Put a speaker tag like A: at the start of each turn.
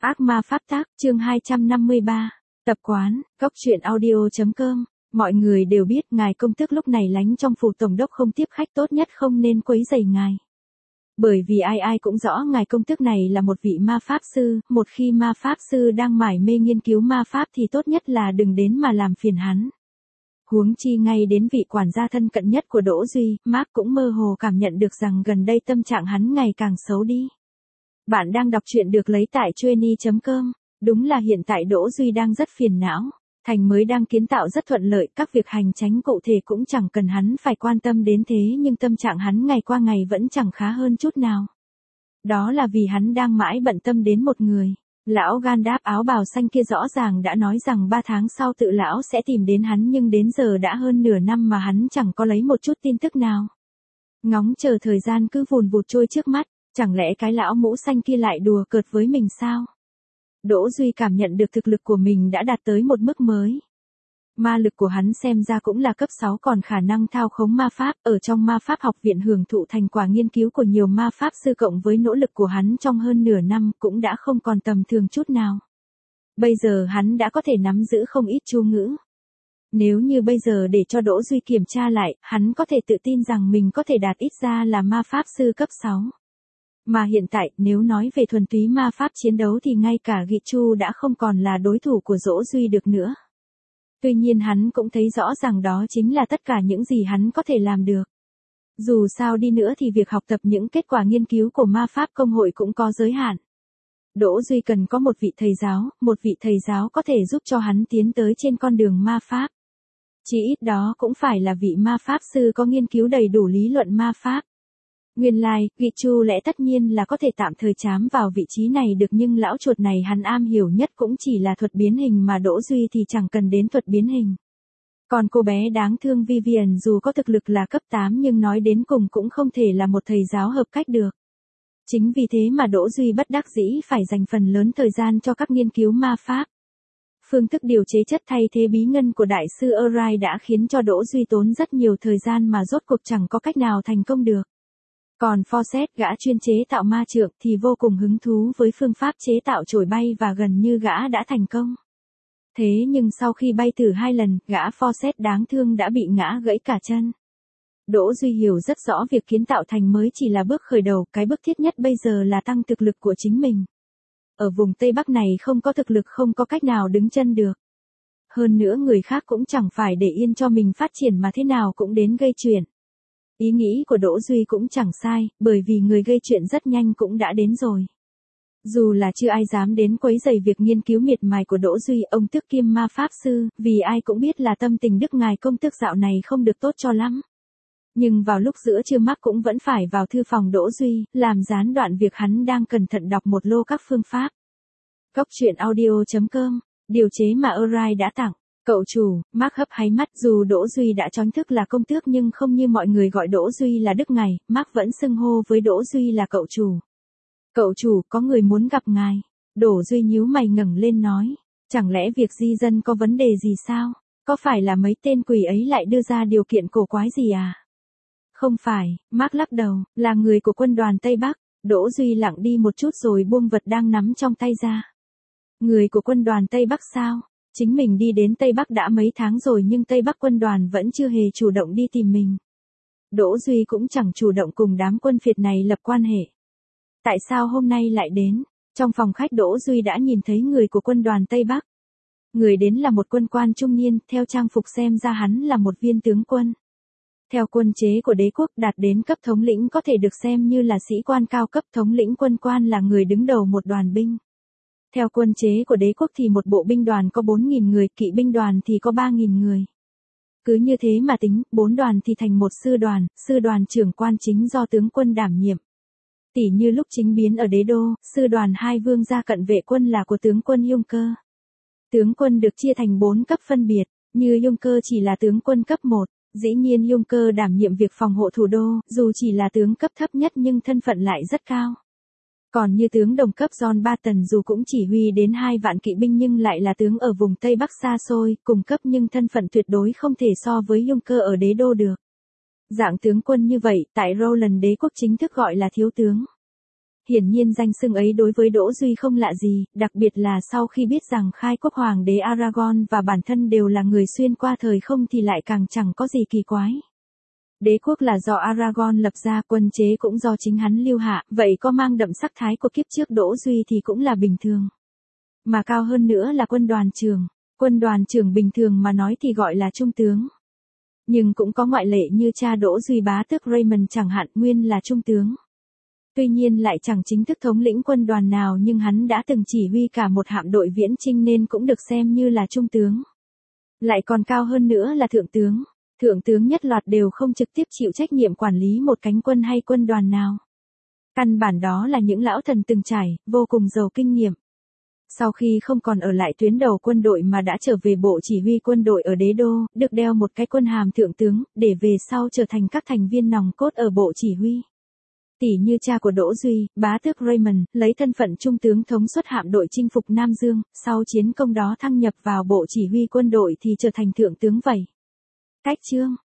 A: Ác ma pháp tác, chương 253. Tập quán, góc truyện audio.com. Mọi người đều biết ngài công tước lúc này lánh trong phủ tổng đốc không tiếp khách, tốt nhất không nên quấy rầy ngài. Bởi vì ai ai cũng rõ ngài công tước này là một vị ma pháp sư, một khi ma pháp sư đang mải mê nghiên cứu ma pháp thì tốt nhất là đừng đến mà làm phiền hắn. Huống chi ngay đến vị quản gia thân cận nhất của Đỗ Duy, Mark cũng mơ hồ cảm nhận được rằng gần đây tâm trạng hắn ngày càng xấu đi. Bạn đang đọc truyện được lấy tại Chueny.com. Đúng là hiện tại Đỗ Duy đang rất phiền não. Thành mới đang kiến tạo rất thuận lợi, các việc hành chánh cụ thể cũng chẳng cần hắn phải quan tâm đến thế, nhưng tâm trạng hắn ngày qua ngày vẫn chẳng khá hơn chút nào. Đó là vì hắn đang mãi bận tâm đến một người. Lão Gandalf áo bào xanh kia rõ ràng đã nói rằng 3 tháng sau tự lão sẽ tìm đến hắn, nhưng đến giờ đã hơn nửa năm mà hắn chẳng có lấy một chút tin tức nào. Ngóng chờ thời gian cứ vùn vụt trôi trước mắt, chẳng lẽ cái lão mũ xanh kia lại đùa cợt với mình sao? Đỗ Duy cảm nhận được thực lực của mình đã đạt tới một mức mới. Ma lực của hắn xem ra cũng là cấp 6, còn khả năng thao khống ma pháp ở trong ma pháp học viện hưởng thụ thành quả nghiên cứu của nhiều ma pháp sư cộng với nỗ lực của hắn trong hơn nửa năm cũng đã không còn tầm thường chút nào. Bây giờ hắn đã có thể nắm giữ không ít chú ngữ. Nếu như bây giờ để cho Đỗ Duy kiểm tra lại, hắn có thể tự tin rằng mình có thể đạt ít ra là ma pháp sư cấp 6. Mà hiện tại, nếu nói về thuần túy ma pháp chiến đấu thì ngay cả Gichu đã không còn là đối thủ của Đỗ Duy được nữa. Tuy nhiên hắn cũng thấy rõ ràng đó chính là tất cả những gì hắn có thể làm được. Dù sao đi nữa thì việc học tập những kết quả nghiên cứu của ma pháp công hội cũng có giới hạn. Đỗ Duy cần có một vị thầy giáo có thể giúp cho hắn tiến tới trên con đường ma pháp. Chỉ ít đó cũng phải là vị ma pháp sư có nghiên cứu đầy đủ lý luận ma pháp. Nguyên lai, Gichu lẽ tất nhiên là có thể tạm thời chám vào vị trí này được, nhưng lão chuột này hắn am hiểu nhất cũng chỉ là thuật biến hình, mà Đỗ Duy thì chẳng cần đến thuật biến hình. Còn cô bé đáng thương Vivian dù có thực lực là cấp 8 nhưng nói đến cùng cũng không thể là một thầy giáo hợp cách được. Chính vì thế mà Đỗ Duy bất đắc dĩ phải dành phần lớn thời gian cho các nghiên cứu ma pháp. Phương thức điều chế chất thay thế bí ngân của đại sư Erai đã khiến cho Đỗ Duy tốn rất nhiều thời gian mà rốt cuộc chẳng có cách nào thành công được. Còn Fawcett, gã chuyên chế tạo ma trượng, thì vô cùng hứng thú với phương pháp chế tạo chổi bay và gần như gã đã thành công. Thế nhưng sau khi bay thử 2 lần, gã Fawcett đáng thương đã bị ngã gãy cả chân. Đỗ Duy hiểu rất rõ việc kiến tạo thành mới chỉ là bước khởi đầu, cái bước thiết nhất bây giờ là tăng thực lực của chính mình. Ở vùng Tây Bắc này không có thực lực không có cách nào đứng chân được. Hơn nữa người khác cũng chẳng phải để yên cho mình phát triển mà thế nào cũng đến gây chuyện. Ý nghĩ của Đỗ Duy cũng chẳng sai, bởi vì người gây chuyện rất nhanh cũng đã đến rồi. Dù là chưa ai dám đến quấy rầy việc nghiên cứu miệt mài của Đỗ Duy, ông tước kiêm ma pháp sư, vì ai cũng biết là tâm tình đức ngài công tước dạo này không được tốt cho lắm. Nhưng vào lúc giữa trưa Mark cũng vẫn phải vào thư phòng Đỗ Duy, làm gián đoạn việc hắn đang cẩn thận đọc một lô các phương pháp. Góc truyện audio.com, điều chế mà Erai đã tặng. Cậu chủ, Mark hấp háy mắt, dù Đỗ Duy đã chónh thức là công tước nhưng không như mọi người gọi Đỗ Duy là đức ngài, Mark vẫn xưng hô với Đỗ Duy là cậu chủ. Cậu chủ, có người muốn gặp ngài. Đỗ Duy nhíu mày ngẩng lên nói, chẳng lẽ việc di dân có vấn đề gì sao? Có phải là mấy tên quỷ ấy lại đưa ra điều kiện cổ quái gì à? Không phải, Mark lắc đầu, là người của quân đoàn Tây Bắc. Đỗ Duy lặng đi một chút rồi buông vật đang nắm trong tay ra. Người của quân đoàn Tây Bắc sao? Chính mình đi đến Tây Bắc đã mấy tháng rồi nhưng Tây Bắc quân đoàn vẫn chưa hề chủ động đi tìm mình. Đỗ Duy cũng chẳng chủ động cùng đám quân phiệt này lập quan hệ. Tại sao hôm nay lại đến? Trong phòng khách Đỗ Duy đã nhìn thấy người của quân đoàn Tây Bắc. Người đến là một quân quan trung niên, theo trang phục xem ra hắn là một viên tướng quân. Theo quân chế của đế quốc, đạt đến cấp thống lĩnh có thể được xem như là sĩ quan cao cấp, thống lĩnh quân quan là người đứng đầu một đoàn binh. Theo quân chế của đế quốc thì một bộ binh đoàn có 4.000 người, kỵ binh đoàn thì có 3.000 người. Cứ như thế mà tính, 4 đoàn thì thành một sư đoàn trưởng quan chính do tướng quân đảm nhiệm. Tỉ như lúc chính biến ở đế đô, sư đoàn 2 vương gia cận vệ quân là của tướng quân Juncker. Tướng quân được chia thành 4 cấp phân biệt, như Juncker chỉ là tướng quân cấp 1, dĩ nhiên Juncker đảm nhiệm việc phòng hộ thủ đô, dù chỉ là tướng cấp thấp nhất nhưng thân phận lại rất cao. Còn như tướng đồng cấp John Barton dù cũng chỉ huy đến 2 vạn kỵ binh nhưng lại là tướng ở vùng Tây Bắc xa xôi, cùng cấp nhưng thân phận tuyệt đối không thể so với Juncker ở đế đô được. Dạng tướng quân như vậy, tại Roland đế quốc chính thức gọi là thiếu tướng. hiển nhiên danh xưng ấy đối với Đỗ Duy không lạ gì, đặc biệt là sau khi biết rằng khai quốc hoàng đế Aragon và bản thân đều là người xuyên qua thời không thì lại càng chẳng có gì kỳ quái. Đế quốc là do Aragon lập ra, quân chế cũng do chính hắn lưu hạ, vậy có mang đậm sắc thái của kiếp trước Đỗ Duy thì cũng là bình thường. Mà cao hơn nữa là quân đoàn trưởng. Quân đoàn trưởng bình thường mà nói thì gọi là trung tướng. Nhưng cũng có ngoại lệ như cha Đỗ Duy bá tước Raymond chẳng hạn, nguyên là trung tướng. Tuy nhiên lại chẳng chính thức thống lĩnh quân đoàn nào, nhưng hắn đã từng chỉ huy cả một hạm đội viễn chinh nên cũng được xem như là trung tướng. Lại còn cao hơn nữa là thượng tướng. Thượng tướng nhất loạt đều không trực tiếp chịu trách nhiệm quản lý một cánh quân hay quân đoàn nào. Căn bản đó là những lão thần từng trải, vô cùng giàu kinh nghiệm. Sau khi không còn ở lại tuyến đầu quân đội mà đã trở về bộ chỉ huy quân đội ở đế đô, được đeo một cái quân hàm thượng tướng, để về sau trở thành các thành viên nòng cốt ở bộ chỉ huy. Tỷ như cha của Đỗ Duy, bá tước Raymond, lấy thân phận trung tướng thống suất hạm đội chinh phục Nam Dương, sau chiến công đó thăng nhập vào bộ chỉ huy quân đội thì trở thành thượng tướng vậy. Cách chương